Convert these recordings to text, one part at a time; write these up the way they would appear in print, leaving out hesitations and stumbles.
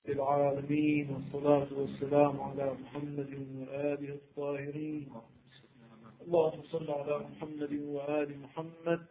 العالمين، والصلاة والسلام على محمد وآله الطاهرين. اللهم صل على محمد وآل محمد.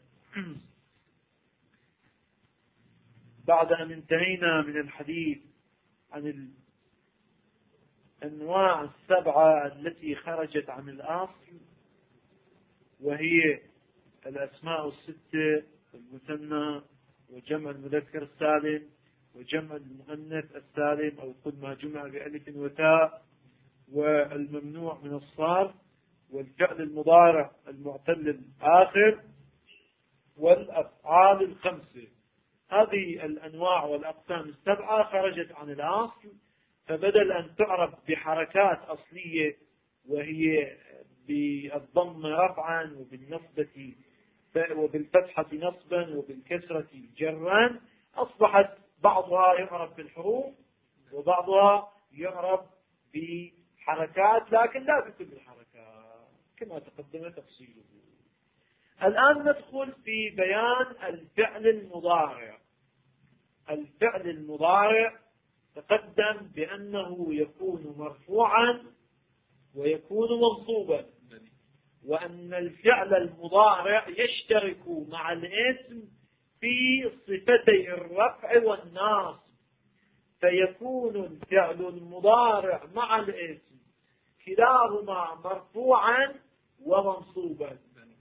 بعد أن انتهينا من الحديث عن الأنواع السبعة التي خرجت عن الأصل، وهي الأسماء الستة، المثنى وجمع المذكر السالم وجمع المؤنث السالم أو كل ما جمع بألف وتاء، والممنوع من الصرف، والفعل المضارع المعتل الآخر، والأفعال الخمسة. هذه الأنواع والأقسام السبعة خرجت عن الأصل، فبدل أن تعرف بحركات أصلية وهي بالضم رفعا وبالنصبة وبالفتحة نصبا وبالكسرة جرا، أصبحت بعضها يعرف بالحروف وبعضها يعرف بحركات، لكن لا بكل الحركات كما تقدم تفصيله. الآن ندخل في بيان الفعل المضارع. الفعل المضارع تقدم بأنه يكون مرفوعا ويكون منصوبا، وأن الفعل المضارع يشترك مع الاسم في صفتي الرفع والنصب، فيكون الفعل المضارع مع الاسم كلاهما مرفوعا ومنصوبا.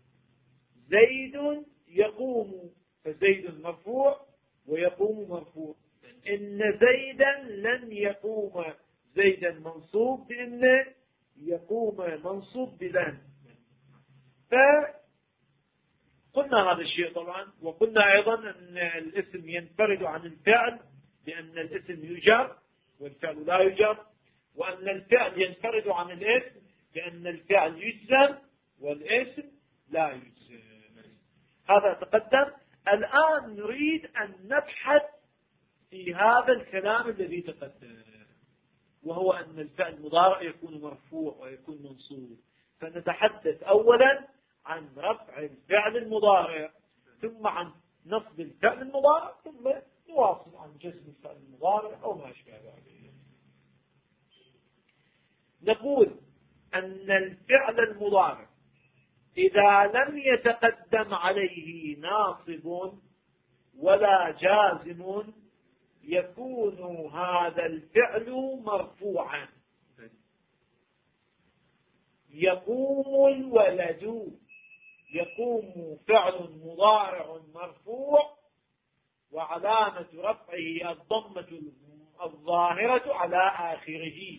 زيد يقوم، فزيد مرفوع ويقوم مرفوع. إن زيدا لن يقوم، زيدا منصوب بإن يقوم منصوب بلن. فقلنا هذا الشيء طبعا، وقلنا أيضا أن الاسم ينفرد عن الفعل بأن الاسم يجر والفعل لا يجر، وأن الفعل ينفرد عن الاسم بأن الفعل يجزم والاسم لا يجزم. هذا تقدم. الآن نريد أن نبحث في هذا الكلام الذي تقدم، وهو أن الفعل المضارع يكون مرفوع ويكون منصوب. فنتحدث أولا عن رفع الفعل المضارع، ثم عن نصب الفعل المضارع، ثم نواصل عن جزم الفعل المضارع أو ما أشبه ذلك. نقول أن الفعل المضارع إذا لم يتقدم عليه ناصب ولا جازم يكون هذا الفعل مرفوعا. يقوم الولد، يقوم فعل مضارع مرفوع وعلامة رفعه الضمة الظاهرة على آخره.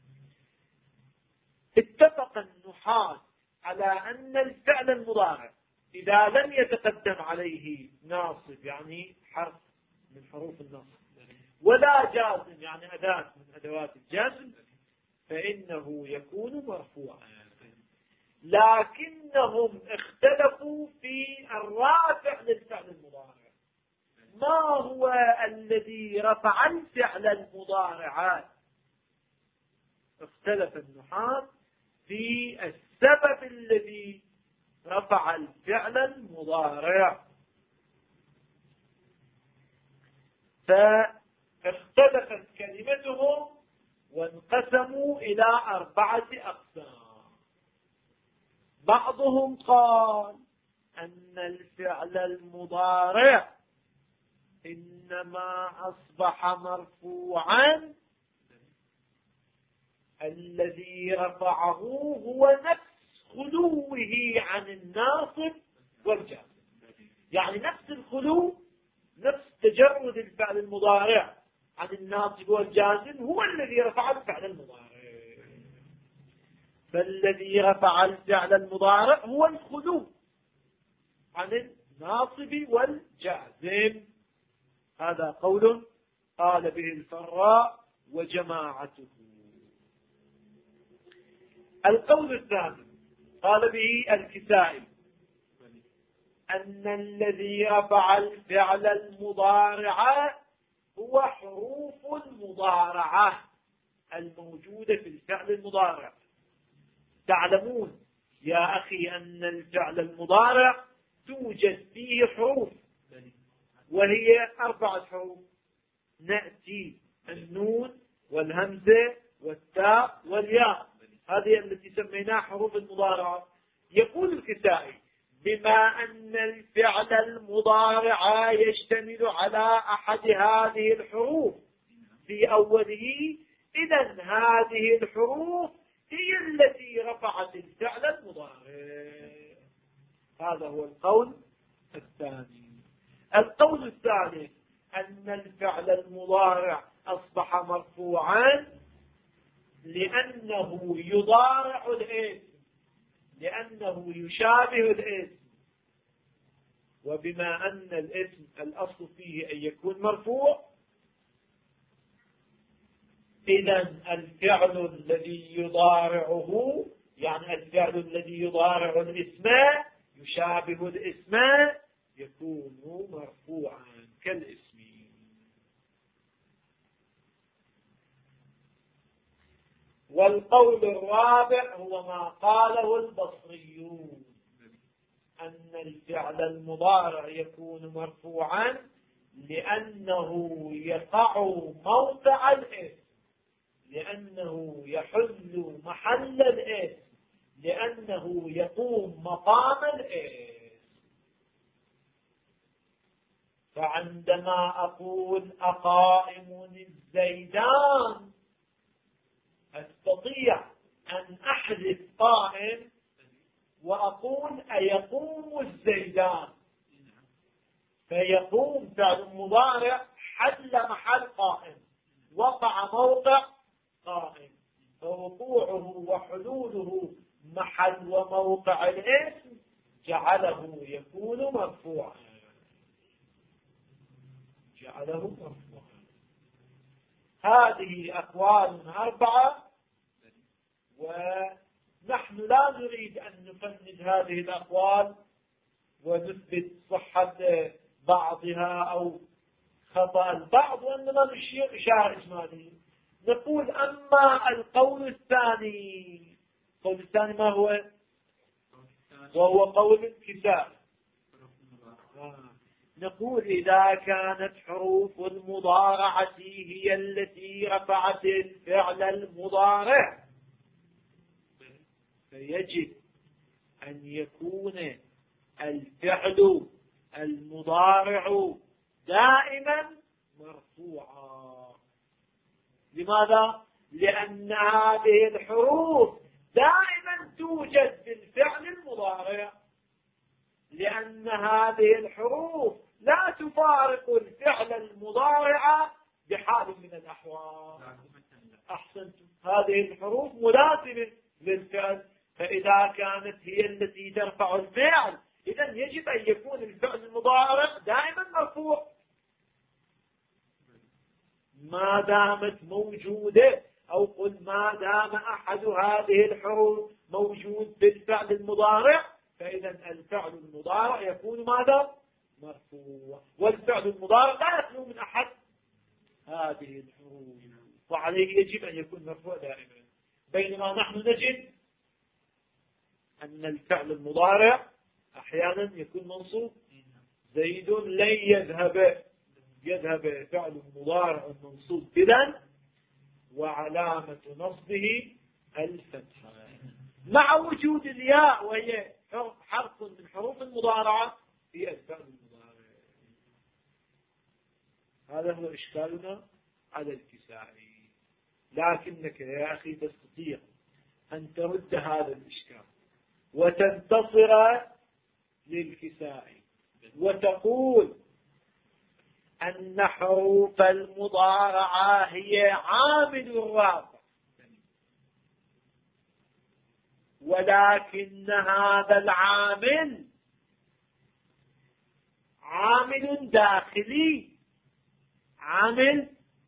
اتفق النحاة على أن الفعل المضارع إذا لم يتقدم عليه ناصب يعني حرف من حروف النصب ولا جازم يعني أداة من أدوات الجزم فإنه يكون مرفوعا. لكنهم اختلفوا في الرافع للفعل المضارع. ما هو الذي رفع الفعل المضارع؟ اختلف النحاة في السبب الذي رفع الفعل المضارع، فاختلفت كلمتهم وانقسموا إلى 4 أقسام. بعضهم قال أن الفعل المضارع إنما أصبح مرفوعا الذي رفعه هو نفس خلوه عن الناصب والجازم، يعني نفس الخلو، نفس تجرد الفعل المضارع عن الناصب والجازم هو الذي رفع الفعل المضارع. فالذي رفع الفعل المضارع هو الخلو عن الناصب والجازم. هذا قول قال به الفراء وجماعته. القول الثاني قال به الكسائي أن الذي رفع الفعل المضارع هو حروف المضارعة الموجودة في الفعل المضارع. تعلمون يا أخي أن الفعل المضارع توجد فيه حروف، وهي 4 حروف: نأتي، النون، والهمزة والتاء والياء، هذه التي سميناها حروف المضارعة. يقول الكسائي: بما أن الفعل المضارع يشتمل على أحد هذه الحروف في أوله، إذن هذه الحروف هي التي رفعت الفعل المضارع. هذا هو القول الثاني. القول الثالث أن الفعل المضارع أصبح مرفوعا لأنه يضارع الاسم، لأنه يشابه الاسم. وبما أن الاسم الأصل فيه أن يكون مرفوع، إذن الفعل الذي يضارعه، يعني الفعل الذي يضارع الاسم يشابه الاسم، يكون مرفوعا كالاسم. والقول الرابع هو ما قاله البصريون، أن الفعل المضارع يكون مرفوعا لأنه يقع موقع الاسم، لأنه يحل محل الاسم، لأنه يقوم مقام الاسم. فعندما أقول أقائم الزيدان، أستطيع أن أحذف قائم وأقول أيقوم الزيدان، فيقوم فعل مضارع حل محل قائم، وقع موقع قائم، فوقوعه وحلوله محل وموقع الاسم جعله يكون مرفوعا، جعله مرفوعا. هذه أقوال 4، ونحن لا نريد أن نفند هذه الأقوال ونثبت صحة بعضها أو خطأ البعض، وإنما نشير إشارة إجمالية. نقول: أما القول الثاني، القول الثاني ما هو؟ وهو قول الكسائي. نقول: إذا كانت حروف المضارعة هي التي رفعت الفعل المضارع، فيجب أن يكون الفعل المضارع دائما مرفوعا. لماذا؟ لأن هذه الحروف دائما توجد في الفعل المضارع، لأن هذه الحروف لا تفارق الفعل المضارع بحال من الأحوال. أحسنتم، هذه الحروف ملازمة للفعل، فإذا كانت هي التي ترفع الفعل، إذن يجب أن يكون الفعل المضارع دائما مرفوع ما دامت موجودة، أو قل ما دام أحد هذه الحروف موجود بالفعل المضارع، فإذا الفعل المضارع يكون ماذا؟ مرفوع. والفعل المضارع لا يخلو من أحد هذه الحروف، وعليه يجب أن يكون مرفوع دائما. بينما نحن نجد أن الفعل المضارع أحيانا يكون منصوب. زيد لن يذهب، يذهب فعل مضارع منصوب بلن، وعلامة نصبه الفتحة، مع وجود الياء وهي حرف من حروف المضارعة في الفعل المضارع. هذا هو إشكالنا على الكسائي. لكنك يا أخي تستطيع أن ترد هذا الإشكال وتنتصر للكسائي وتقول أن حروف المضارعة هي عامل الرافع، ولكن هذا العامل عامل داخلي، عامل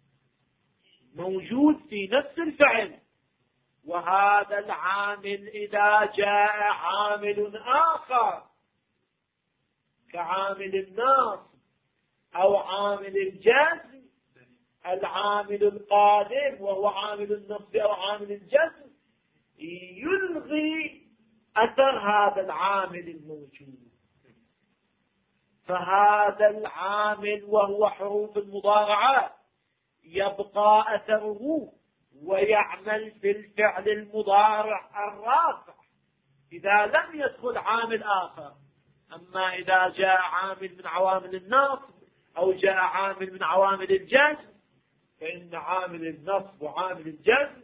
موجود في نفس الفعل. وهذا العامل إذا جاء عامل آخر كعامل الناصب أو عامل الجزم، العامل القادم وهو عامل النصب أو عامل الجزم يلغي أثر هذا العامل الموجود. فهذا العامل وهو حروف المضارعة يبقى أثره ويعمل في الفعل المضارع الرافع إذا لم يدخل عامل آخر. أما إذا جاء عامل من عوامل النصب أو جاء عامل من عوامل الجزم، فإن عامل النصب وعامل الجزم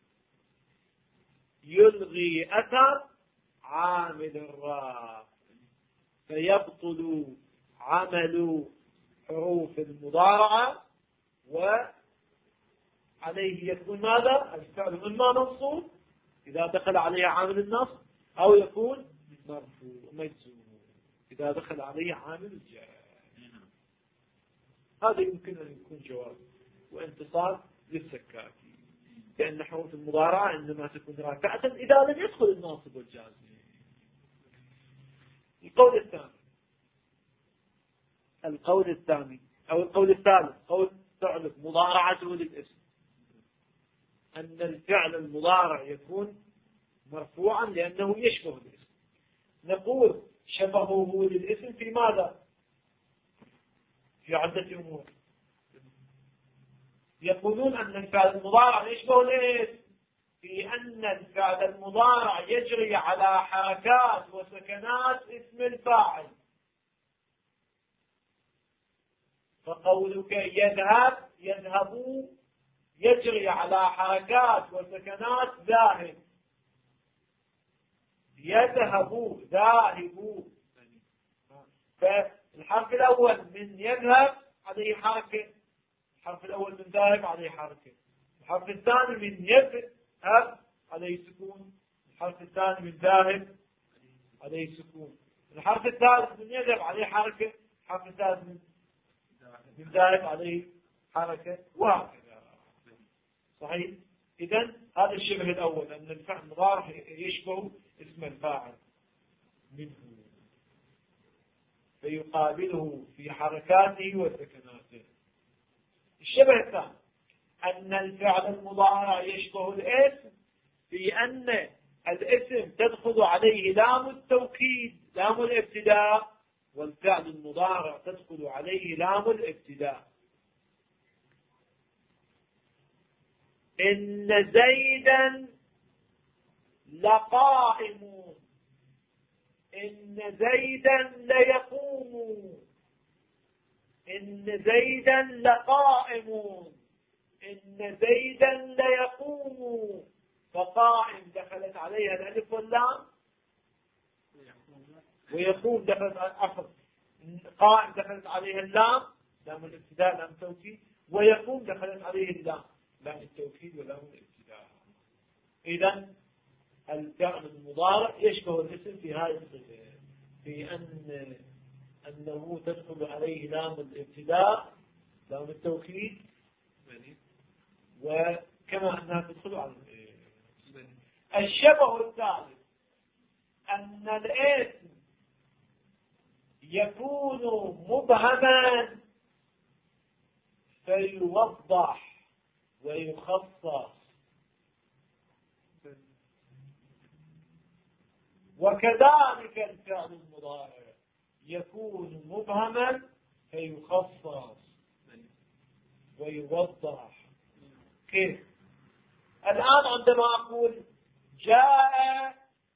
يلغي أثر عامل الرافع، فيبطل عمل حروف المضارعة، وعليه يكون ماذا؟ الفعل إما منصوب إذا دخل عليه عامل النصب، أو يكون مرفوع مجزوم إذا دخل عليه عامل الجر. هذا يمكن أن يكون جواب وانتصار للسكاكي، لأن حروف المضارعة إنما تكون رافعة إذا لم يدخل الناصب والجازم. القول الثاني أو القول الثالث، قول تعرف مضارعته للاسم، أن الفعل المضارع يكون مرفوعا لأنه يشبه الاسم. نقول شبهه للاسم في ماذا؟ في عدة أمور. يقولون أن الفعل المضارع يشبه الاسم في أن الفعل المضارع يجري على حركات وسكنات اسم الفاعل. فقولك يذهب، يذهب يجري على حركات وسكنات ذاهب. يذهب، ذاهب. فالحرف الأول من يذهب عليه حركة، الحرف الأول من ذاهب عليه حركة، الحرف الثاني من يذهب عليه سكون، الحرف الثاني من ذاهب عليه سكون، الحرف الثالث من يذهب عليه حركة، الحرف الثالث من ذاهب عليه حركة، وهكذا. صحيح؟ إذن هذا الشبه الأول، أن الفعل المضارع يشبه اسم الفاعل منه فيقابله في حركاته وسكناته. الشبه الثاني أن الفعل المضارع يشبه الاسم في أن الاسم تدخل عليه لام التوكيد، لام الابتداء، والفعل المضارع تدخل عليه لام الابتداء. إن زيدا لقائم، إن زيدا ليقوم، إن زيدا لقائم، إن زيدا ليقوم. فقائم دخلت عليها الألف واللام، ويقوم دخلت قائم دخلت عليها اللام، لام الابتداء لام التوكيد، ويقوم دخلت عليه اللام، لام التوكيد ولام الابتداء. إذن الفعل المضارع يشبه الاسم في هذه الصفة، في أنه تدخل عليه لام الابتداء لام التوكيد، وكما أنها تدخل على الشبه الثالث أن الاسم يكون مبهما فيوضح ويخصص، وكذلك الفعل المضارع يكون مبهما فيخصص ويوضح. كيف؟ الآن عندما أقول جاء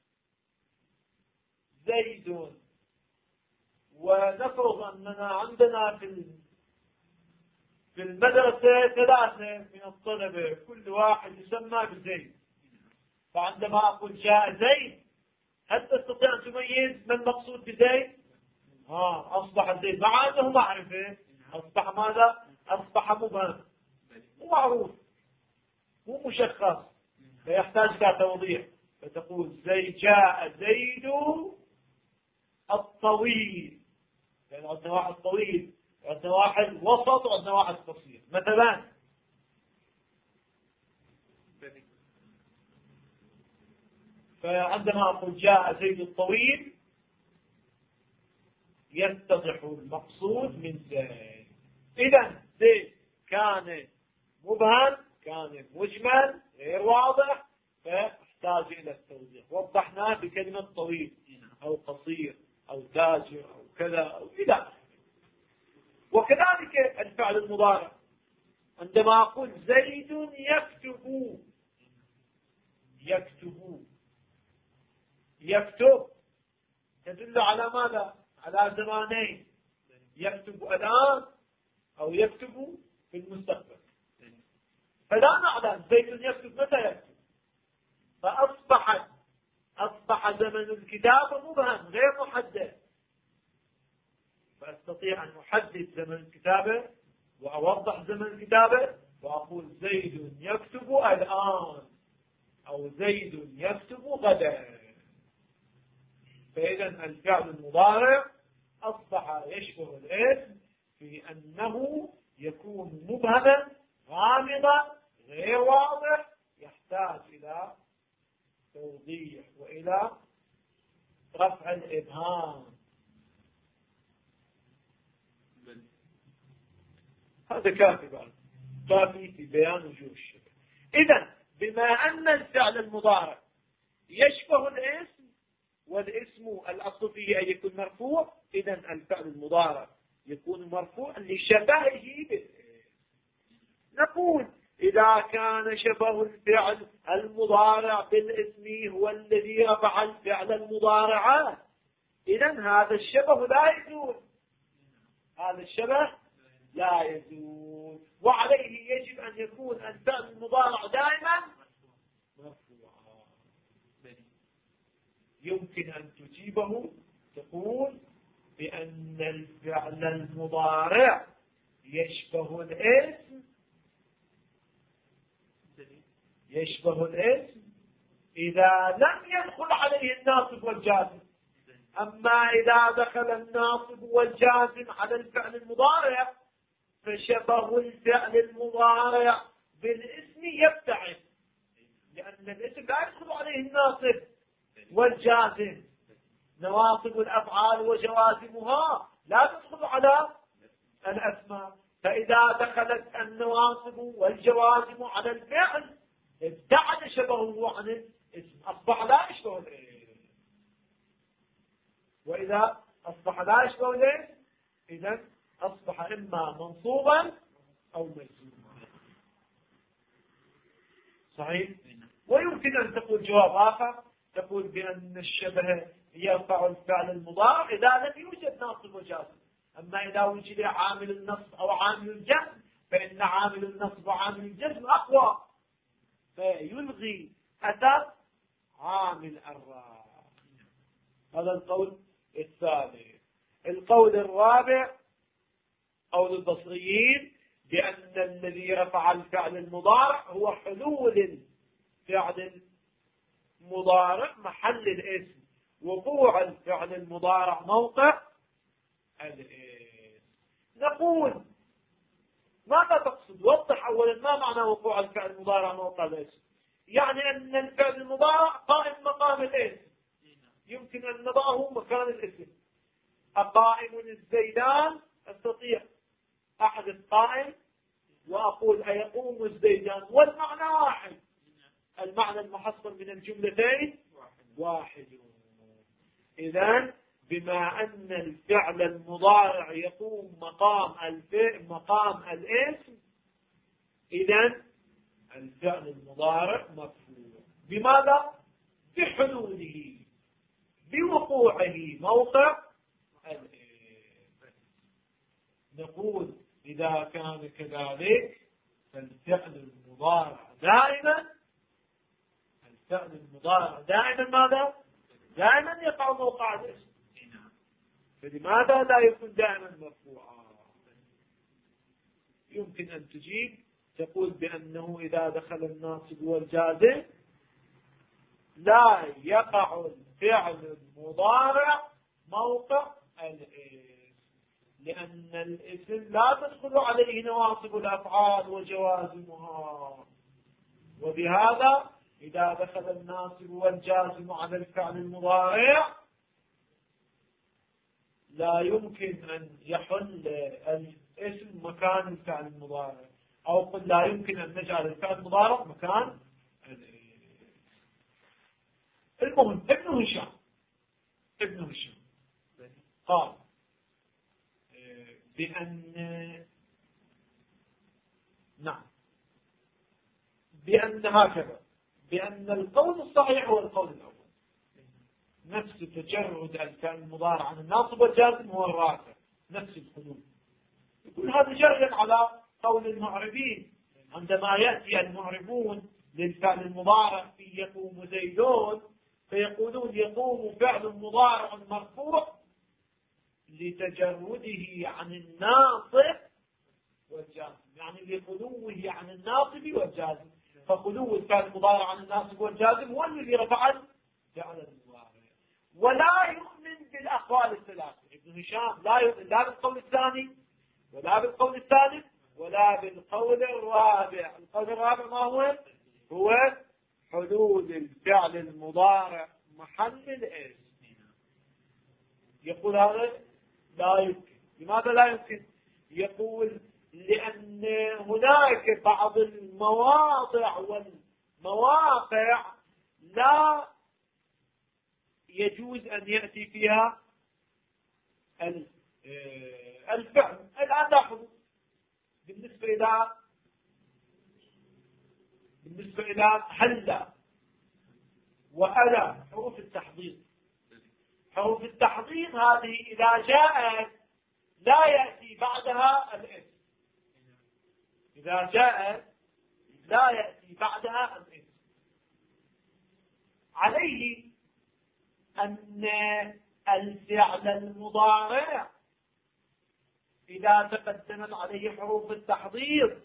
زيد، ونفرض أننا عندنا في المدرسة 3 من الطلبة كل واحد يسمى بزيد، فعندما أقول جاء زيد هل تستطيع أن تميز ما المقصود بزيد؟ أصبح زيد مع أنه معرفة، أصبح ماذا؟ أصبح مبهم ومعروف مو مشخص، فيحتاج إلى توضيح، فتقول زيد جاء زيد الطويل، يعني عندنا واحد طويل وعندنا واحد وسط وعندنا واحد قصير مثلا. فعندما أقول جاء زيد الطويل يتضح المقصود من زيد. إذن زيد كان مبهم، كان مجمل غير واضح، فاحتاج إلى التوضيح، وضحناه بكلمة طويل أو قصير أو تاجر أو كذا أو إلى. وكذلك الفعل المضارع عندما أقول زيد يكتب، يكتب تدل على ماذا؟ على زمانين، يكتب الآن أو يكتب في المستقبل. فلا نعلم زيد يكتب متى يكتب، فأصبح زمن الكتابة مبهم غير محدد. فأستطيع أن أحدد زمن الكتابة وأوضح زمن الكتابة وأقول زيد يكتب الآن أو زيد يكتب غدا. فإذا الفعل المضارع أصبح يشبه الاسم في أنه يكون مبهما غامضا غير واضح، يحتاج إلى توضيح وإلى رفع الإبهام. هذا كافي في بيان وجوه الشبه. إذن بما أن الفعل المضارع يشبه الاسم، والاسم الأصل فيه أن يكون مرفوع، إذن الفعل المضارع يكون مرفوعا لشبهه بالاسم. نقول إذا كان شبه الفعل المضارع بالاسم هو الذي رفع الفعل المضارع، إذن هذا الشبه لا يزول، هذا الشبه لا يزول، وعليه يجب أن يكون الفعل المضارع دائما مرفوعا. يمكن أن تجيبه تقول بأن الفعل المضارع يشبه الاسم إذا لم يدخل عليه الناصب والجازم. أما إذا دخل الناصب والجازم على الفعل المضارع فشبه الفعل المضارع بالاسم يبتعد، لأن الاسم لا يدخل عليه الناصب والجازم. نواصب الأفعال وجوازمها لا تدخل على الأسماء، فإذا دخلت النواصب والجوازم على الفعل ابتعد شبهه عن الاسم، أصبح لا يشبه الاسم. وإذا أصبح لا يشبه الاسم إذن أصبح إما منصوبا أو مجزوما. صحيح؟ ويمكن أن تقول جواب آخر، تقول بأن الشبه يرفع الفعل المضارع إذا لم يوجد ناصب وجازم. أما إذا وجد عامل النصب أو عامل الجزم فإن عامل النصب وعامل الجزم أقوى، فيلغي أثر عامل الرفع. هذا القول الثالث. القول الرابع قول البصريين بأن الذي رفع الفعل المضارع هو حلول الفعل المضارع محل الاسم، وقوع الفعل المضارع موقع الاسم. نقول ماذا تقصد؟ وضح أولا ما معنى وقوع الفعل المضارع موقع الاسم. يعني أن الفعل المضارع قائم مقام الاسم، يمكن أن نضعه مكان الاسم. أقائم الزيدان، أستطيع أحدث قائم وأقول أيقوم الزيدان، والمعنى واحد، المعنى المحصل من الجملتين واحد. إذن بما أن الفعل المضارع يقوم مقام الاسم، إذن الفعل المضارع مرفوع. بماذا؟ بحلوله، بوقوعه موقع الاسم. نقول إذا كان كذلك فالفعل المضارع دائما ماذا؟ دائما يقع موقع الاسم. فلماذا لا يكون دائما مرفوعا؟ يمكن أن تجيب تقول بأنه إذا دخل الناصب والجازم لا يقع الفعل المضارع موقع الاسم، لأن الاسم لا تدخل عليه نواصب الأفعال وجوازمها. وبهذا إذا دخل الناصب والجازم على الفعل المضارع لا يمكن أن يحل الاسم مكان الفعل المضارع، أو قل لا يمكن أن نجعل الفعل المضارع مكان الاسم. المهم ابن هشام قال بأن نعم، بأن هكذا، بأن القول الصحيح هو القول الأول، نفس تجرد الفعل المضارع عن الناصب والجازم هو الرافع، نفس الحدود. يقول هذا جرد على قول المعربين، عندما يأتي المعربون للفعل المضارع في يقوم زيدون فيقولون يقوم فعل مضارع مرفوع لتجرده عن الناصب والجازم، يعني لخلوه عن الناصب والجازم، فخلو الفعل المضارع عن الناصب والجازم هو الذي رفع الفعل المضارع. ولا يؤمن بالأقوال الثلاثة ابن هشام، لا بالقول الثاني ولا بالقول الثالث ولا بالقول الرابع. القول الرابع ما هو؟ هو حدود الفعل المضارع محل الاسم. يقول هذا لا يمكن. لماذا لا يمكن؟ يقول لأن هناك بعض المواضع والمواقع لا يجوز أن يأتي فيها الفعل. الآن لاحظوا بالنسبة إلى هلا وألا، حروف التحضير، حروف التحضير هذه إذا جاءت لا يأتي بعدها الاسم، إذا جاءت لا يأتي بعدها الاسم. عليه أن الفعل المضارع إذا تقدمت عليه حروف التحضير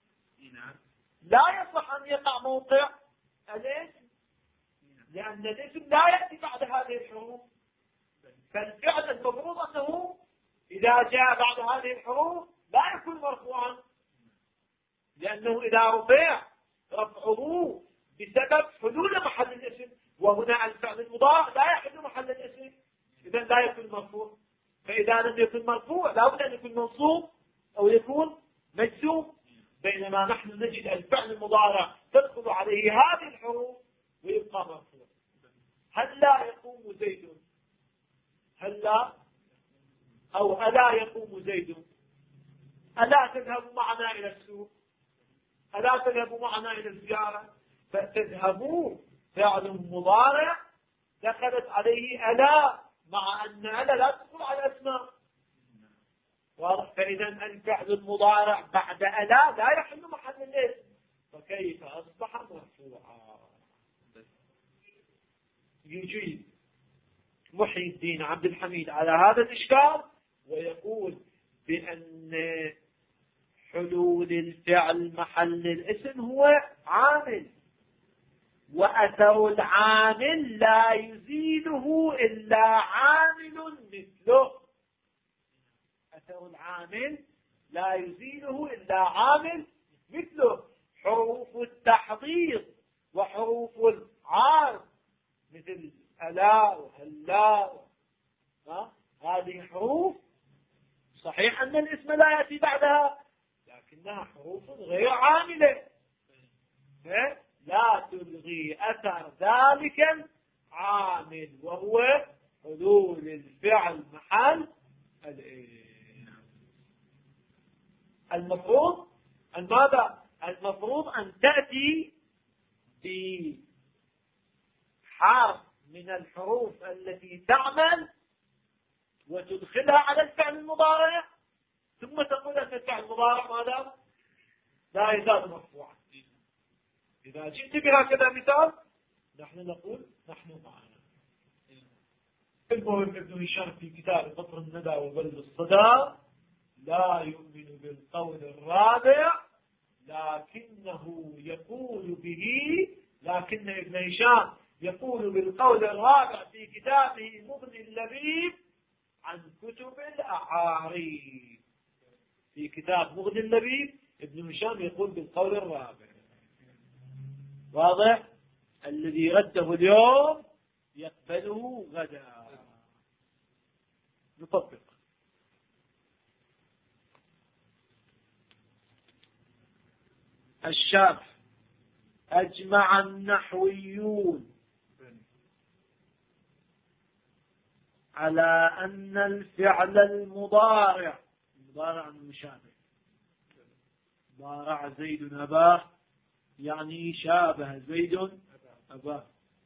لا يصح أن يقع موقع الاسم، لأن الاسم لا يأتي بعد هذه الحروف. فالفعل المفروض أنه إذا جاء بعد هذه الحروف لا يكون مرفوعا، لأنه إذا رفعه بسبب حلول محل الاسم، وهنا الفعل المضارع لا يحل محل الاسم، إذا لا يكون مرفوع. فإذا لم يكن مرفوع لا بد أن يكون منصوب أو يكون مجزوم، بينما نحن نجد الفعل المضارع تدخل عليه هذه الحروف ويبقى مرفوع. هل لا يقوم زيد؟ هل لا أو ألا يقوم زيد؟ ألا تذهب معنا إلى السوق؟ ألا تذهب معنا إلى الزيارة؟ فتذهبوا فعل مضارع دخلت عليه ألا، مع أن ألا لا تدخل على الأسماء. واضح؟ فإذا الفعل المضارع بعد ألا لا يحل محل الاسم، فكيف أصبح مرفوعا؟ يجيب محي الدين عبد الحميد على هذا الإشكال ويقول بأن حلول الفعل محل الاسم هو عامل، وأثر العامل لا يزيله إلا عامل مثله. أثر العامل لا يزيله إلا عامل مثله. حروف التحضير وحروف العارض مثل ألا وهلا، هذه حروف صحيح أن الاسم لا يأتي بعدها، لكنها حروف غير عاملة، لا تلغي أثر ذلك العامل وهو حلول الفعل محل المفروض أن ماذا؟ المفروض أن تأتي بحرف من الحروف التي تعمل وتدخلها على الفعل المضارع، ثم تقول أن الفعل المضارع ماذا؟ لا يزال مرفوعا. إذا جئت بهكذا مثال نحن نقول نحن معنا. المهم ابن هشام في كتاب قطر الندى وبلد الصدى لا يؤمن بالقول الرابع، لكنه يقول به، لكن ابن هشام يقول بالقول الرابع في كتابه مغني اللبيب عن كتب الأعاريف. في كتاب مغني اللبيب ابن هشام يقول بالقول الرابع. واضح؟ الذي رده اليوم يقبله غدا. نطبق. الشرح: أجمع النحويون على أن الفعل المضارع المشابه ضارع زيد أباه يعني شابه زيد أباه.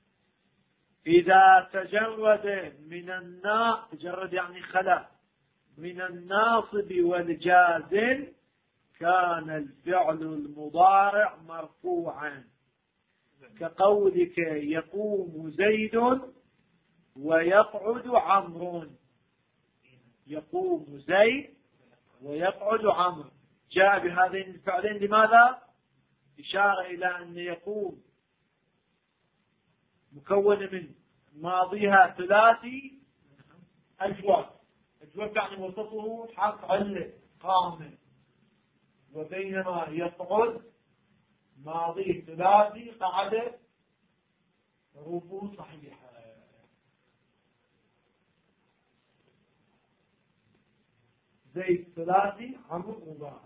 إذا تجرد تجرد يعني خلا من الناصب والجازم كان الفعل المضارع مرفوعا، كقولك يقوم زيد ويقعد عمرو. يقوم زيد ويقعد عمرو جاء بهذين الفعلين لماذا؟ إشارة إلى أن يقوم مكون من ماضيها ثلاثي أجوف. أجوف يعني وسطه حرف علة قامة، وبينما يقعد ماضي ثلاثي قعد حروفه صحيحة. زيد ثلاثي عمرو مضارع.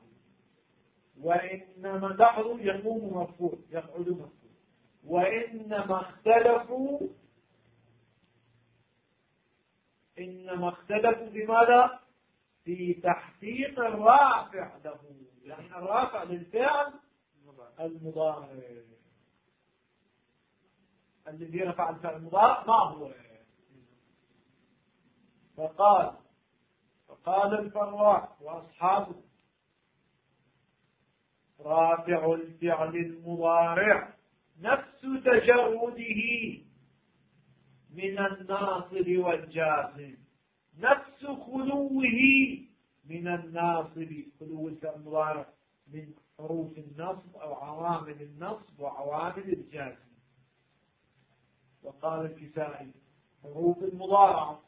وإنما لاحظوا يقوم مرفوع يقعد مرفوع. وإنما اختلفوا بماذا؟ في تحقيق الرافع له، يعني الرافع للفعل المضارع الذي رفع الفعل المضارع ما هو؟ فقال الفراء وأصحابه رافع الفعل المضارع نفس تجرده من الناصب والجازم، نفس خلوه من الناصب، خلو الفعل المضارع من حروف النصب أو عوامل النصب وعوامل الجازم. وقال الكسائي حروف المضارعة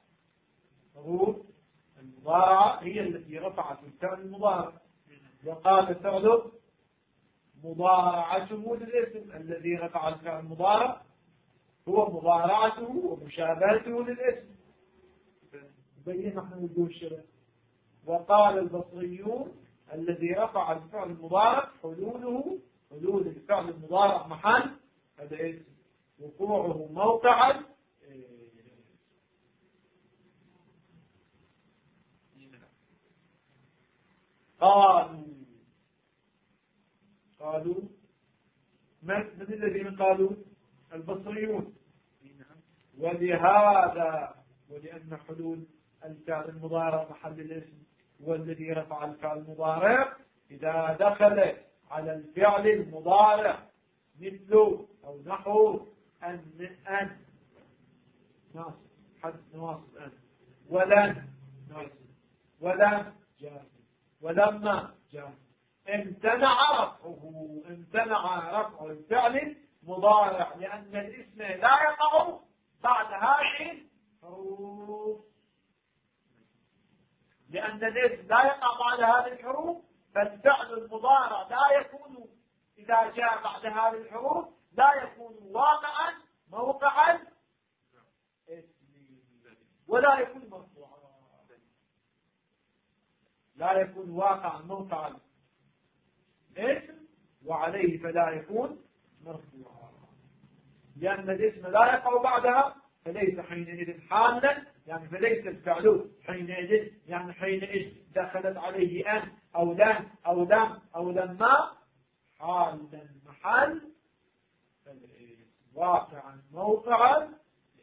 هي التي رفعت الفعل المضارع. وقال فعل مضارعته للاسم الذي رفع الفعل المضارع هو مضارعته ومشابهته للاسم. بين نحن وجوه الشرع. وقال البصريون الذي رفع الفعل المضارع حلول الفعل المضارع محل الاسم، وقوعه موقعا قالوا من الذين قالوا؟ البصريون. ولأن حلول الفعل المضارع محل الاسم والذي رفع الفعل المضارع إذا دخل على الفعل المضارع مثل أو نحو أن ناصب حد نواصب أن ولن ناصب ولم جاء ولما جاء امتنع رفع الفعل مضارع لأن الاسم لا يقع بعد هذه الحروف. لأن الاسم لا يقع بعد هذه الحروف، فالفعل المضارع لا يكون إذا جاء بعد هذه الحروف لا يكون واقعا موقعا اسمي ولا يكون مرفوعا. لا يكون واقعا موقعا اسم وعليه فلا يكون مرفوعا، لأن الاسم لا يقع بعدها فليس حينئذ حالا، يعني فليس الفعل حينئذ يعني حينئذ دخلت عليه أن أو لن أو لم أو لما حالا محل واقعا موقعا.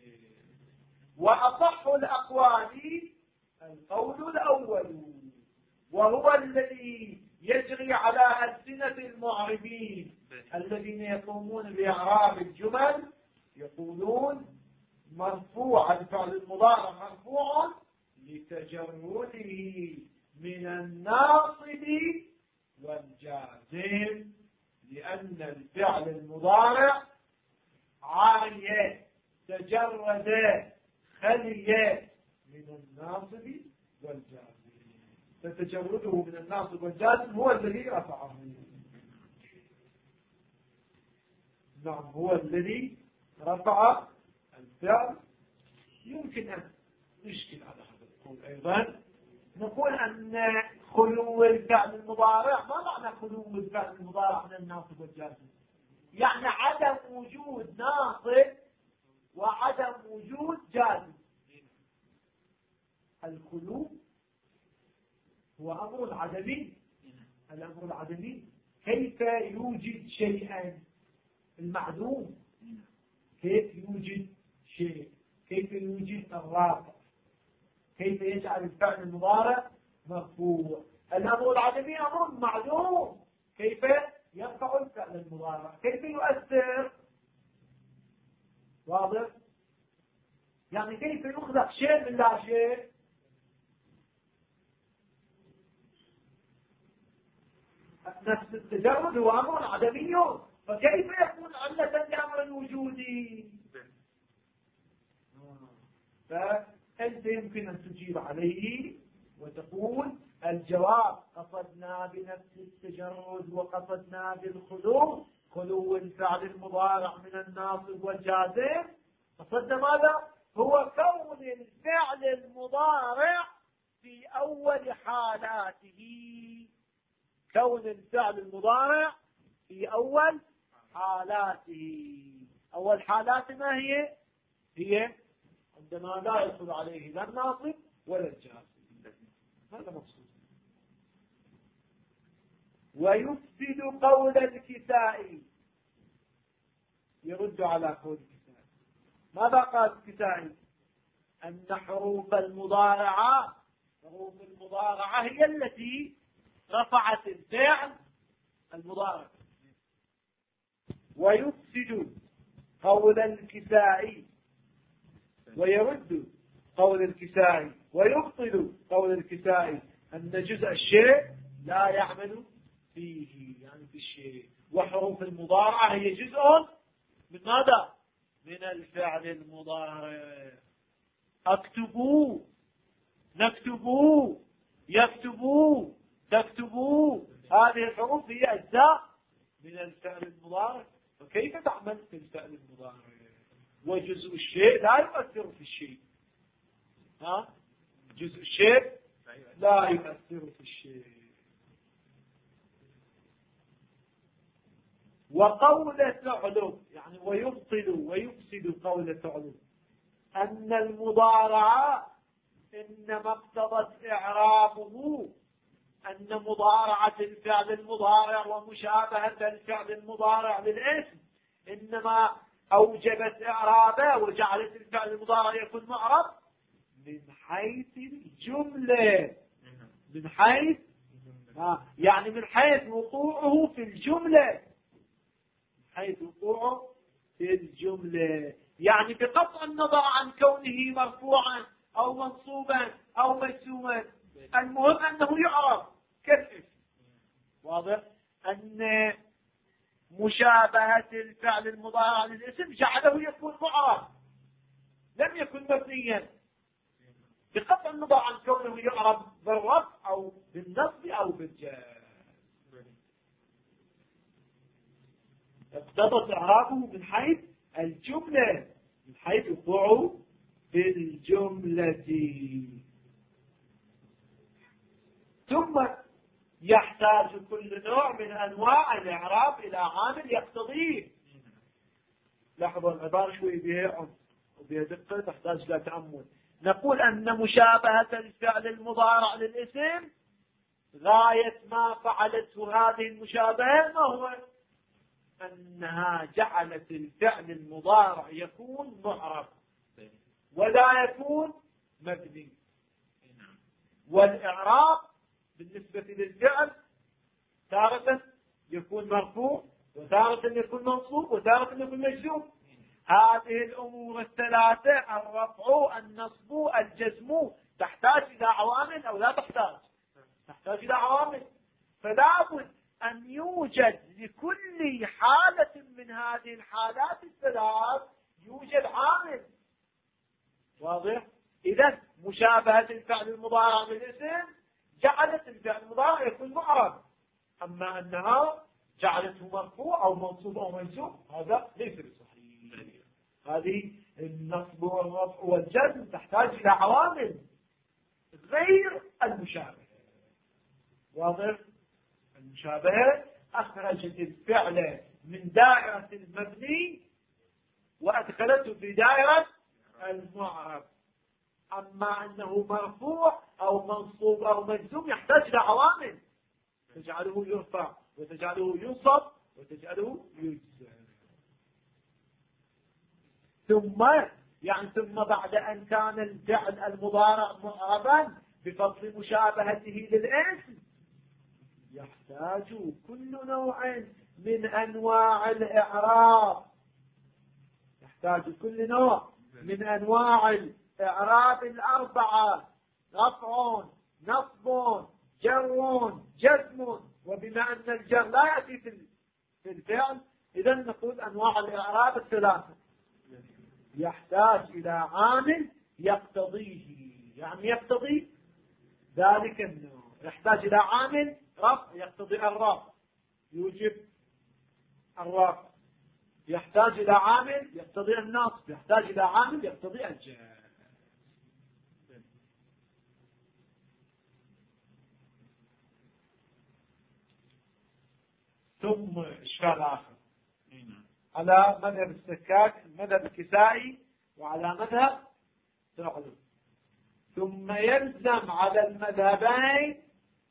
وأصح الأقوال القول الأول وهو الذي يجري على ألسنة المعربين الذين يقومون بإعراب الجمل، يقولون مرفوع الفعل المضارع مرفوع لتجرده من الناصب والجازم، لأن الفعل المضارع عارية تجرد خلية من الناصب والجازم، فتجرده من الناصب والجازم هو الذي رفعه. نعم هو الذي رفع الفعل. يمكن أن نشكل على هذا القول أيضا، نقول أن خلو الفعل المضارع ما معنى خلو الفعل المضارع من الناصب والجازم؟ يعني عدم وجود ناصب وعدم وجود جازم. الخلو هو أمر عدمي. الأمر العدمي كيف يوجد شيئا المعدوم، كيف يوجد شيء، كيف يوجد الرافع، كيف يجعل الفعل المضارع مرفوع. الأمر العدمي أمر معدوم، كيف يرفع الفعل المضارع، كيف يؤثر؟ واضح؟ يعني كيف يخلق شيء من لا شيء؟ نفس التجرد هو أمر عدمي، فكيف يكون علة لأمر وجودي؟ فأنت يمكن أن تجيب عليه وتقول الجواب قصدنا بنفس التجرد وقصدنا بالخلو، خلو الفعل المضارع من الناصب والجازم. قصدنا ماذا؟ هو كون الفعل المضارع في أول حالاته، كون الفعل المضارع في أول حالاته. أول حالات ما هي؟ هي عندما لا يدخل عليه لا الناصب ولا الجازم. هذا مقصود. ويفسد قول الكسائي، يرد على قول الكسائي. ماذا قال الكسائي؟ أن حروف المضارعة هي التي رفعت الفعل المضارع. ويفسد قول الكسائي، ويرد قول الكسائي، ويبطل قول الكسائي أن جزء الشيء لا يعمل فيه، يعني في الشيء. وحروف المضارعة هي جزء من ماذا؟ من الفعل المضارع. اكتبوا، نكتبوا، يكتبوا، تكتبوا، هذه الحروف هي أجزاء من الفعل المضارع. فكيف تعمل في الفعل المضارع؟ وجزء الشيء لا يؤثر في الشيء. جزء الشيء لا يؤثر في الشيء. وقول تعلو، يعني ويبطل ويفسد قول تعلو، أن المضارع إنما اقتضت إعرابه أن مضارعة الفعل المضارع ومشابهة الفعل المضارع للاسم إنما أوجبت إعرابه وجعلت الفعل المضارع يكون معرب من حيث الجملة، من حيث يعني من حيث وقوعه في الجملة، من حيث وقوعه في الجملة، يعني بقطع النظر عن كونه مرفوعا أو منصوبا أو مجزوما، المهم أنه يعرف كيف. واضح؟ أن مشابهة الفعل المضارع للاسم جعله يكون معرب، لم يكن مبنيا، بقطع النظر عن كونه يعرب بالرفع أو بالنصب أو بالجر. اقتضت إعرابه من حيث الجملة، من حيث وقوعه في الجملة. ثم يحتاج كل نوع من أنواع الإعراب إلى عامل يقتضيه. لاحظوا العبارة شوي بها عنف وبها دقة تحتاج إلى تأمل. نقول أن مشابهة الفعل المضارع للاسم غاية ما فعلته هذه المشابهة ما هو؟ أنها جعلت الفعل المضارع يكون معرب ولا يكون مبني. والإعراب بالنسبة للفعل تارة يكون مرفوع وتارة يكون منصوب وتارة يكون مجزوم. هذه الأمور الثلاثة الرفع النصب الجزم تحتاج إلى عوامل أو لا تحتاج؟ تحتاج إلى عوامل. فلا بد أن يوجد لكل حالة من هذه الحالات الثلاث يوجد عامل. واضح؟ إذن مشابهة الفعل المضارع بالاسم جعلت الفعل المضارع يكون معرب، أما أنها جعلته مرفوع أو منصوب أو منسوب هذا ليس بصحيح. هذه النصب والرفع والجزم تحتاج إلى عوامل غير المشابهة. واضح؟ المشابهة أخرجت الفعل من دائرة المبني وأدخلته في دائرة المعرب. أما أنه مرفوع أو منصوب أو مجزوم يحتاج إلى عوامل تجعله يرفع وتجعله ينصب وتجعله يجزم. ثم بعد أن كان الفعل المضارع معربا بفضل مشابهته للاسم، يحتاج كل نوع من أنواع الإعراب، يحتاج كل نوع من أنواع الإعراب الأربعة: رفع، نصب، جر، جزم. وبما أن الجر لا يأتي في الفعل، إذا نقول أنواع الإعراب الثلاثة. يحتاج إلى عامل يقتضيه، يعني يقتضي ذلك النوع. يحتاج إلى عامل رفع يقتضي الرفع يوجب الرفع، يحتاج إلى عامل يقتضي النصب، يحتاج إلى عامل يقتضي الجر. ثم إشكال آخر على مذهب السكاك، مذهب الكسائي، وعلى مذهب ثعلب. ثم يلزم على المذهبين،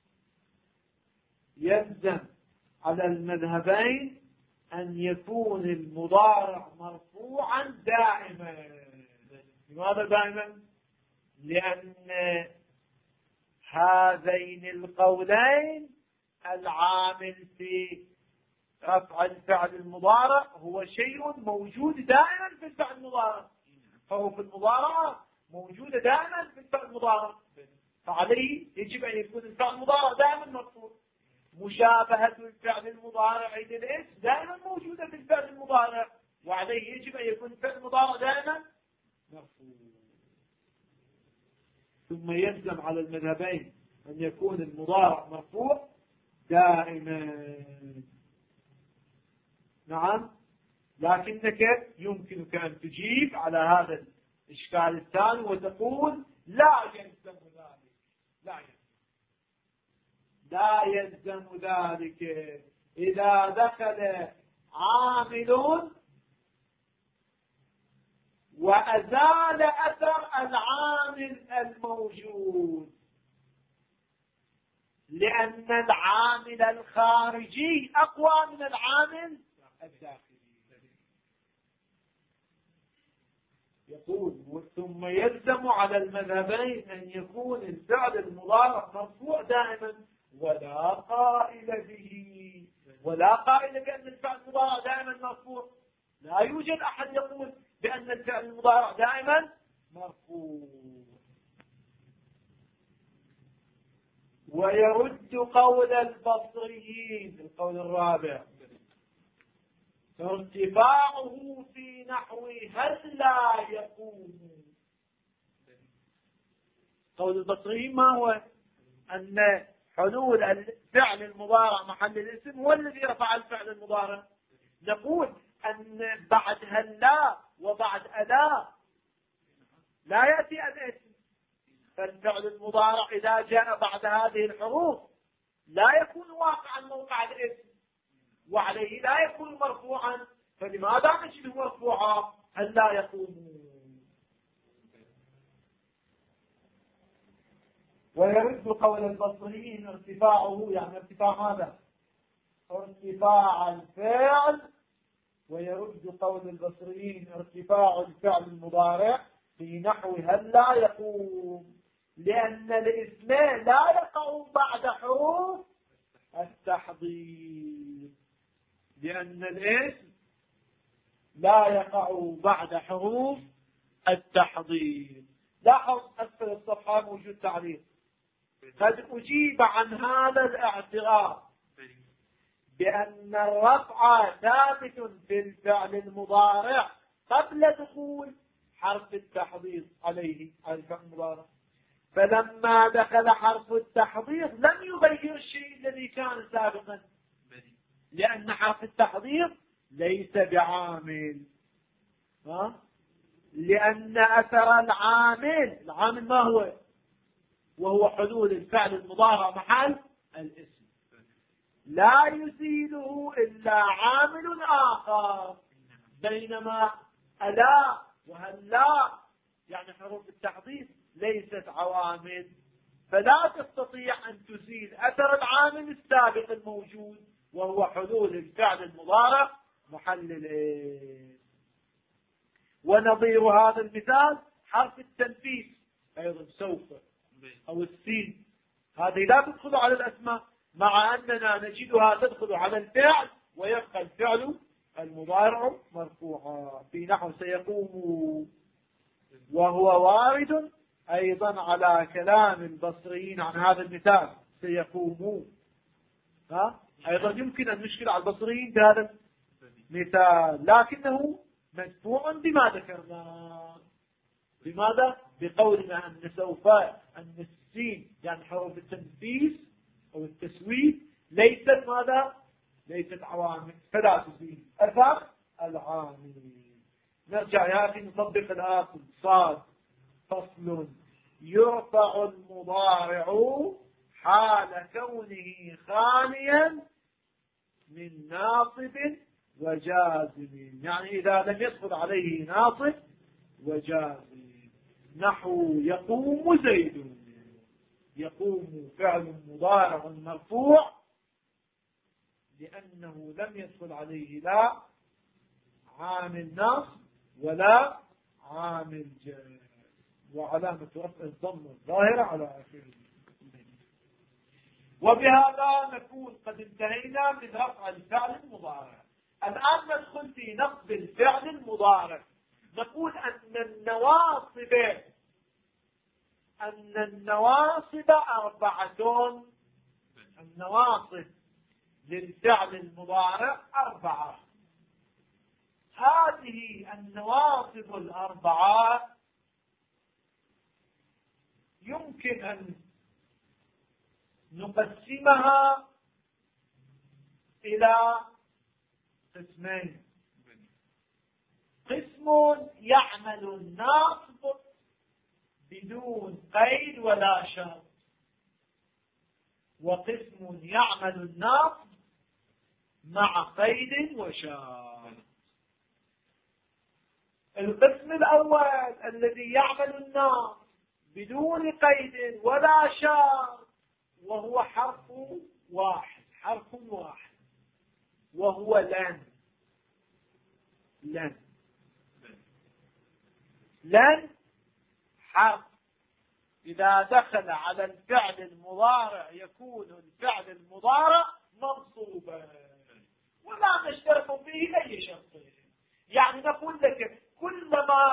يلزم على المذهبين أن يكون المضارع مرفوعا دائما. لماذا دائما؟ لأن هذين القولين العامل في رفع الفعل المضارع هو شيء موجود دائما في الفعل المضارع، فهو في المضارع موجود دائما في الفعل المضارع، فعليه يجب أن يكون الفعل المضارع دائما مرفوع. مشابهة الفعل المضارع للاسم دائما موجودة في الفعل المضارع، وعليه يجب أن يكون الفعل المضارع دائما مرفوع. ثم يلزم على المذهبين أن يكون المضارع مرفوع دائما. نعم، لكنك يمكنك أن تجيب على هذا الإشكال الثاني وتقول لا يلزم ذلك، لا يلزم ذلك إذا دخل عامل وأزال أثر العامل الموجود، لأن العامل الخارجي أقوى من العامل الداخلي. يقول ثم يلزم على المذهبين أن يكون الفعل المضارع مرفوع دائما، ولا قائل به، ولا قائل بأن الفعل المضارع دائما مرفوع. لا يوجد أحد يقول بأن الفعل المضارع دائما مرفوع. ويرد قول البصريين، القول الرابع، ارتفاعه في نحو هل لا يقوم. قول البصريين ما هو؟ أن حلول الفعل المضارع محل الاسم هو الذي رفع الفعل المضارع. نقول أن بعد هلا وبعد ألا لا يأتي الاسم، فالفعل المضارع إذا جاء بعد هذه الحروف لا يكون واقعا موقع الاسم، وعليه لا يكون مرفوعا. فلماذا نجده مرفوعا؟ هل لا يقوم. ويرد قول البصريين ارتفاعه، يعني ارتفاع ماذا؟ ارتفاع الفعل. ويرد قول البصريين ارتفاع الفعل المضارع في نحو هل لا يقوم، لأن الاسمين لا يقع بعد حروف التحضير، لأن الاسم لا يقع بعد حروف التحضير. لاحظ أسفل الصفحة موجود تعليق: قد أجيب عن هذا الاعتراض بأن الرفع ثابت في الفعل المضارع قبل دخول حرف التحضير عليه، على الفعل المضارع، فلما دخل حرف التحضير لم يغير الشيء الذي كان سابقا، لأن حرف التحضير ليس بعامل، لأن أثر العامل ما هو؟ وهو حلول الفعل المضارع محل الاسم، لا يزيله إلا عامل آخر. بينما ألا وهلا يعني حروف التحضير ليست عوامل، فلا تستطيع أن تزيل أثر العامل السابق الموجود، وهو حلول الفعل المضارع محل الاسم. ونظير هذا المثال حرف التنفيذ أيضا سوف أو السين، هذه لا تدخل على الأسماء، مع أننا نجدها تدخل على الفعل ويبقى الفعل المضارع مرفوعا في نحو سيقوم، وهو وارد أيضا على كلام البصريين عن هذا المثال سيقومون. أيضا يمكن أن نشكل على البصريين بهذا المثال، لكنه مدفوع بما ذكرنا. لماذا؟ بقولنا أن سوف أن السين يعني حروف التنفيذ أو التسويف ليست ماذا؟ ليست عوامل، فلا تزيد أثر العامل. نرجع يا أخي نطبق الآخر. صاد فصل. يرفع المضارع حال كونه خاليا من ناصب وجازم، يعني إذا لم يدخل عليه ناصب وجازم. نحو يقوم زيد. يقوم فعل مضارع مرفوع لأنه لم يدخل عليه لا عامل نصب ولا عامل جر، وعلامة رفع الضم الظاهرة على آخره. وبهذا نكون قد انتهينا من رفع الفعل المضارع. الآن ندخل في نصب الفعل المضارع. نقول أن النواصب أربعة. النواصب للفعل المضارع 4. هذه النواصب الأربعة يمكن أن نقسمها إلى قسمين. قسم يعمل النصب بدون قيد ولا شرط، وقسم يعمل النصب مع قيد وشرط. القسم الأول الذي يعمل النصب بدون قيد ولا شرط وهو حرف واحد وهو لن. حرف إذا دخل على الفعل المضارع يكون الفعل المضارع منصوبا ولا نشترط فيه أي شرط. يعني نقول لك كلما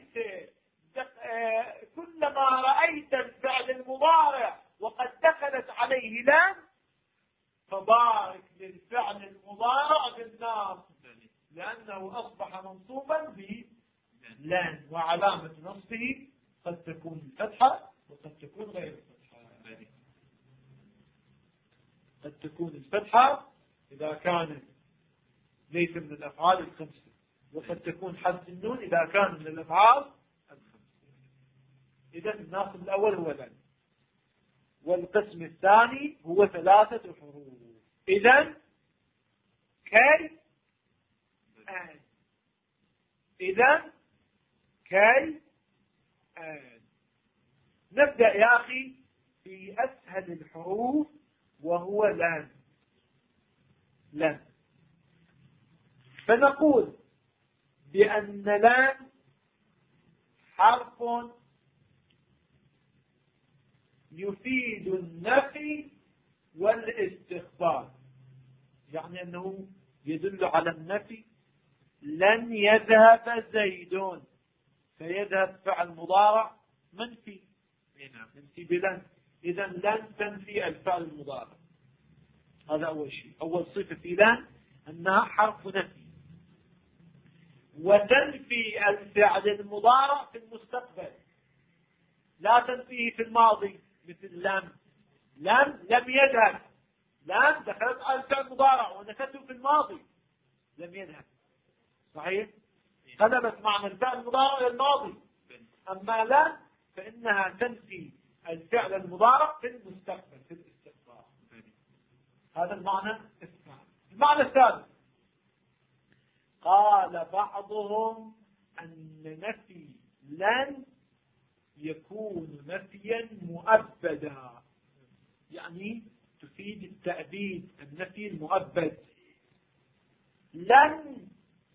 رأيت الفعل المضارع وقد دخلت عليه لام فبارك للفعل المضارع بالنصب، لأنه أصبح منصوبا بلن، وعلامة نصبه قد تكون الفتحة وقد تكون غير الفتحة. قد تكون الفتحة إذا كانت ليس من الأفعال الخمسة، وقد تكون حذف النون إذا كان من الأفعال الخمسة. إذا الناصب الأول هو لن، والقسم الثاني هو 3 حروف. إذا كي آن. نبدأ يا أخي في أسهل الحروف وهو لن. فنقول بأن لن حرف يفيد النفي والاستخبار، يعني أنه يدل على النفي. لن يذهب زيد، فيذهب فعل مضارع منفي بلن. إذا لن تنفي الفعل المضارع. هذا أول شيء، أول صفة في لن أنها حرف نفي، وتنفي الفعل المضارع في المستقبل، لا تنفيه في الماضي مثل لم يذهب. لم دخلت على الفعل المضارع ونفته في الماضي لم يذهب، صحيح؟ قلبت معنى الفعل المضارع إلى الماضي. أما لن فإنها تنفي الفعل المضارع في المستقبل في الاستقبال. هذا المعنى الثاني. المعنى الثالث قال بعضهم أن نفي لن يكون نفيا مؤبدا، يعني تفيد التأبيد، النفي المؤبد. لن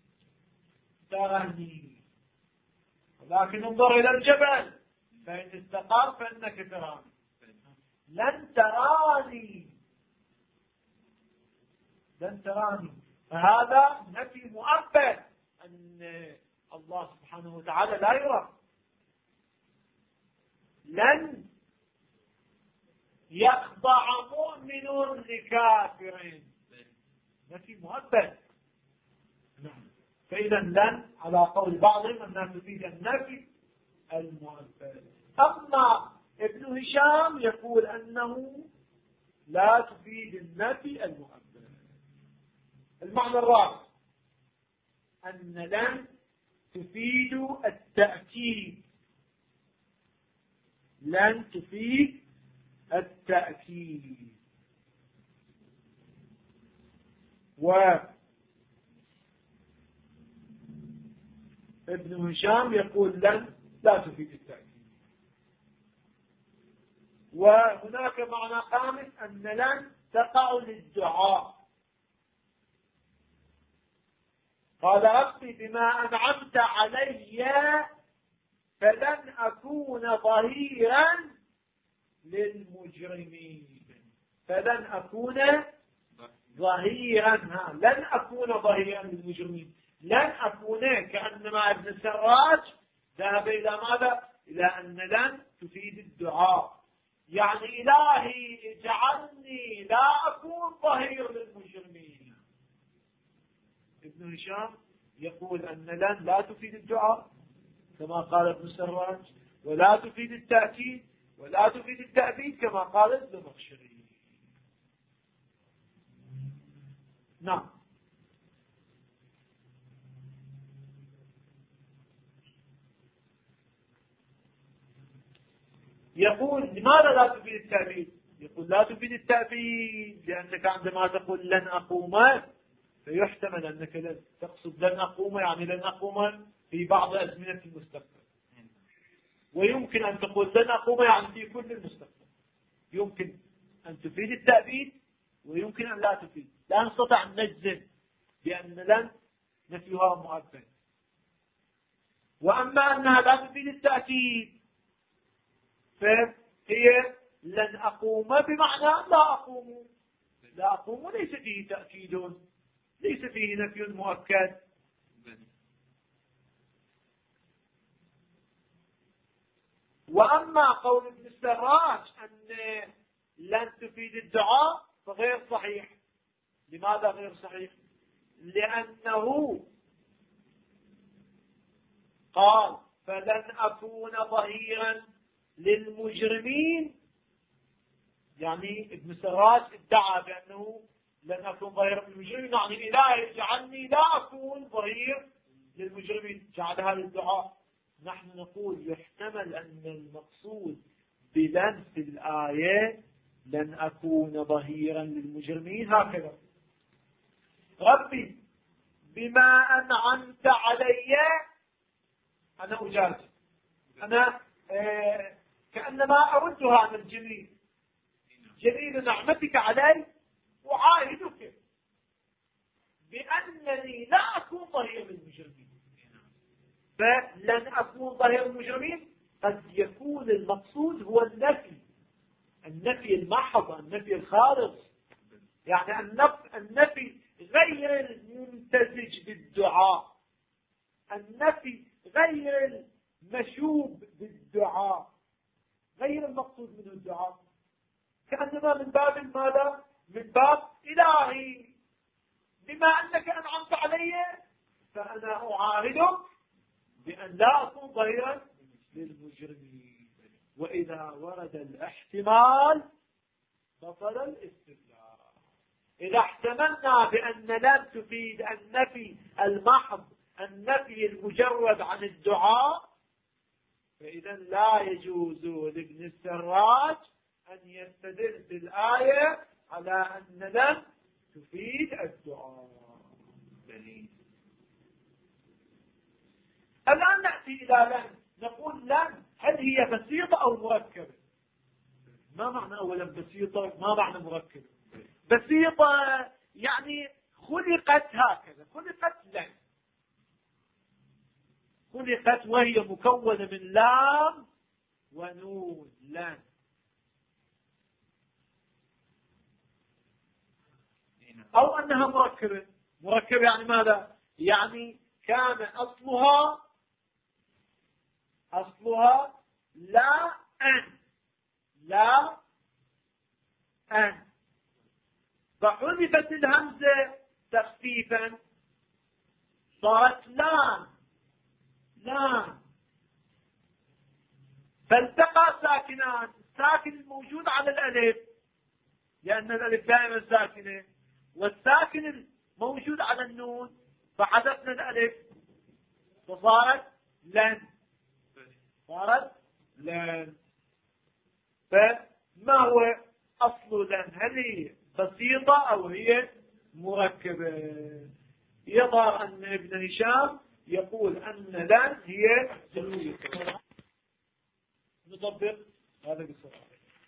ترني، ولكن انظر إلى الجبل فإن استقر فإنك تراني. لن تراني، لن تراني، فهذا نفي مؤبد أن الله سبحانه وتعالى لا يرى. لن يخضع مؤمن لكافر، نفي مؤبد. فإذا لن على قول بعضهم أنها تفيد النفي المؤبد. أما ابن هشام يقول أنه لا تفيد النفي المؤبد. المعنى الرابع أن لن تفيد التأكيد. لن تفيد التأكيد. وابن هشام يقول لن لا تفيد التأكيد. وهناك معنى خامس أن لن تقع للدعاء. قال ربي بما أنعمت علي فلن أكون ظهيرا للمجرمين. فلن أكون ظهيرا، لن أكون ظهيرا للمجرمين. لن أكون كأنما ابن سراج ذهب إلى ماذا؟ إلى أن لن تفيد الدعاء، يعني إلهي اجعلني لا أكون ظهير للمجرمين. ابن هشام يقول أن لن لا تفيد الدعاء كما قال ابن سراج، ولا تفيد التأكيد، ولا تفيد التأبيد كما قال الزمخشري. نعم. يقول لماذا لا تفيد التأبيد؟ يقول لا تفيد التأبيد لأنك عندما تقول لن أقوم فيحتمل أنك لن تقصد لن أقوم، يعني لن أقوم في بعض أزمنة المستقبل، ويمكن أن تقول لن أقوم يعني في كل المستقبل. يمكن أن تفيد التأبيد ويمكن أن لا تفيد. لا نستطيع أن نجزم بأن لن نفيها مؤبد. وأما أنها لا تفيد التأكيد فهي لن أقوم بمعنى لا أقوم. لا أقوم ليس فيه تأكيد، ليس فيه نفي مؤكد. وأما قول ابن السراج أن لن تفيد الدعاء فغير صحيح. لماذا غير صحيح؟ لأنه قال فلن أكون ظهيرا للمجرمين، يعني ابن سراج ادعى بأنه لن أكون ظهيرا للمجرمين، يعني إلهي اجعلني لا أكون ظهير للمجرمين، جعلها للدعاء. نحن نقول يحتمل أن المقصود بلن في الآية لن أكون ظهيرا للمجرمين هكذا. ربي بما أنعمت علي، أنا أجازي، أنا كأنما أردها عن الجميل، جميل نعمتك علي، أعاهدك بأنني لا أكون ظهير للمجرمين. فلن أكون ظهير المجرمين قد يكون المقصود هو النفي، النفي المحض، النفي الخالص، يعني النفي غير الممتزج بالدعاء، النفي غير المشوب بالدعاء، غير المقصود منه الدعاء، كأنما من باب ماذا؟ من باب إلهي بما أنك أنعمت علي فأنا أعاهدك بأن لا أكون ظهيرا للمجرمين. وإذا ورد الاحتمال بطل الاستدلال. إذا احتملنا بأن لن تفيد النفي المحض، النفي المجرد عن الدعاء، فإذا لا يجوز لابن السراج أن يستدل بالآية على أن لن تفيد الدعاء. الآن نأتي إلى لن، نقول لن هل هي بسيطة أو مركبة؟ ما معنى أولا بسيطة؟ ما معنى مركبة؟ بسيطة يعني خلقت هكذا، خلقت لن، خلقت وهي مكونة من لام ونون، لن. أو أنها مركبة. مركبة يعني ماذا؟ يعني كان أصلها لا أن، لا أن، فحذفت الهمزة تخفيفا صارت لام، لام، فالتقى ساكنان، الساكن الموجود على الألف لأن الألف دائما ساكنة، والساكن الموجود على النون، فحذفنا الألف فصارت لن، صارت لن. فما هو أصل لن؟ هل هي بسيطة أو هي مركبة؟ يظهر أن ابن هشام يقول أن لن هي بسيطة. نطبق هذا بسرعة.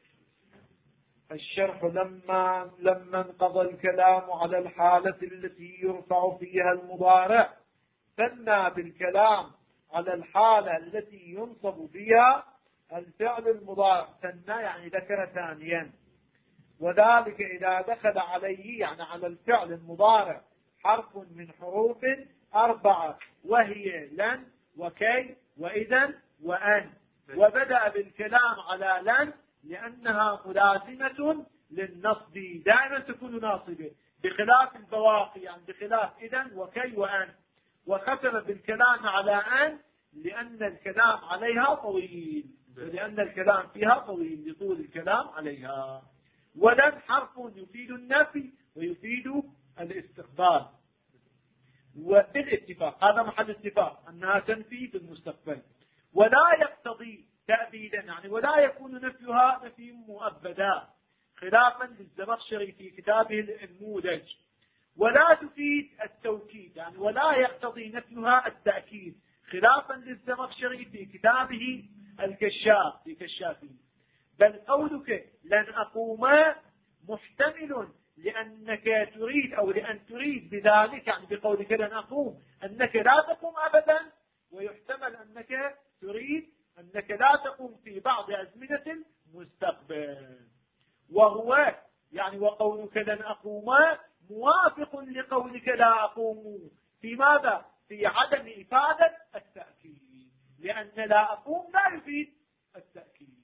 الشرح لما انقضى الكلام على الحالة التي يرفع فيها المضارع ثنى بالكلام على الحالة التي ينصب فيها الفعل المضارع. ثنى يعني ذكر ثانيا، وذلك إذا دخل عليه يعني على الفعل المضارع حرف من حروف 4 وهي لن وكي وإذن وأن، وبدأ بالكلام على لن لأنها ملازمة للنصب، دائما تكون ناصبة بخلاف البواقي، يعني بخلاف إذن وكي وأن. وختم بالكلام على أن لأن الكلام عليها طويل، ولأن الكلام فيها طويل لطول الكلام عليها. ولن حرف يفيد النفي ويفيد الاستقبال، وبالاتفاق هذا محل اتفاق أنها تنفي في المستقبل، ولا يقتضي تأبيدا يعني ولا يكون نفيها نفي مؤبدا خلافا للزمخشري في كتابه النموذج. ولا تفيد التوكيد يعني ولا يقتضي نفيها التأكيد خلافا للزمخشري في كتابه الكشاف في كشافه. بل قولك لن أقوم محتمل لأنك تريد أو لأن تريد بذلك يعني بقولك لن أقوم أنك لا تقوم أبدا، ويحتمل أنك تريد أنك لا تقوم في بعض أزمنة المستقبل. وهو يعني وقولك لن أقوم موافق لقولك لا أقوم في ماذا؟ في عدم إفادة التأكيد، لأن لا أقوم لا يفيد التأكيد.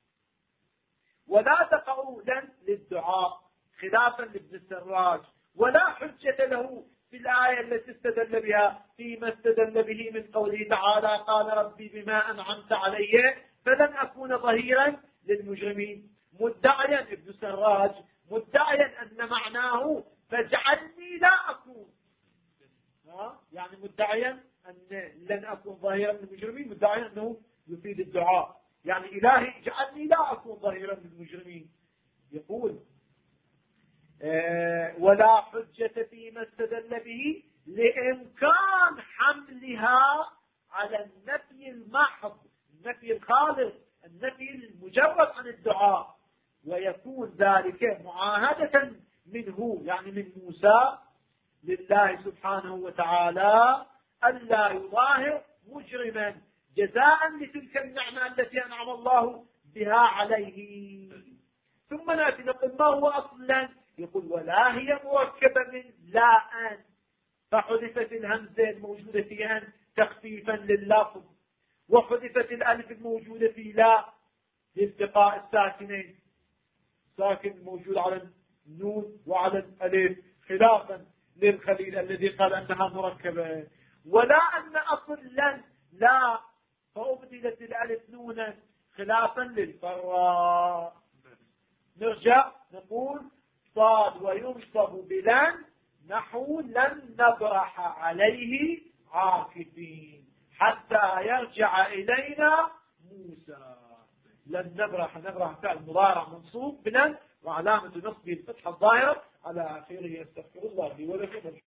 ولا تقع لن للدعاء خلافا لابن السراج، ولا حجة له في الآية التي استدل بها فيما استدل به من قوله تعالى قال ربي بما أنعمت علي فلن أكون ظهيرا للمجرمين، مدعيا ابن السراج مدعيا أن معناه فاجعلني لا أكون، يعني مدعيا أن لن أكون ظهيرا للمجرمين، مدعيا أنه يفيد الدعاء، يعني إلهي اجعلني لا أكون ظهيرا للمجرمين. يقول ولا حجة فيما استدل به لإمكان حملها على النفي المحض، النفي الخالص، النفي المجرد عن الدعاء، ويكون ذلك معاهدة منه يعني من موسى لله سبحانه وتعالى ألا يظاهر مجرما جزاء لتلك النعمة التي أنعم الله بها عليه. ثم نأتي نقول ما هو أصلا؟ يقول ولا هي مركبة من لا أن، فحذفت الهمزة الموجودة في أن تخفيفا لللفظ، وحذفت الألف الموجودة في لا لالتقاء الساكنين، ساكن موجود على النون وعلى الألف خلافا للخليل الذي قال أنها مركبة. ولا أن أصل لن لا فأبدلت الألف نونا خلافا للفراء. نرجع نقول صاد وينصب بلن نحو لن نبرح عليه عاكفين حتى يرجع إلينا موسى. لن نبرح، نبرح فعل مضارع منصوب بلن وعلامة نصبه الفتحة الظاهرة على آخره. استغفر الله لي ولكم.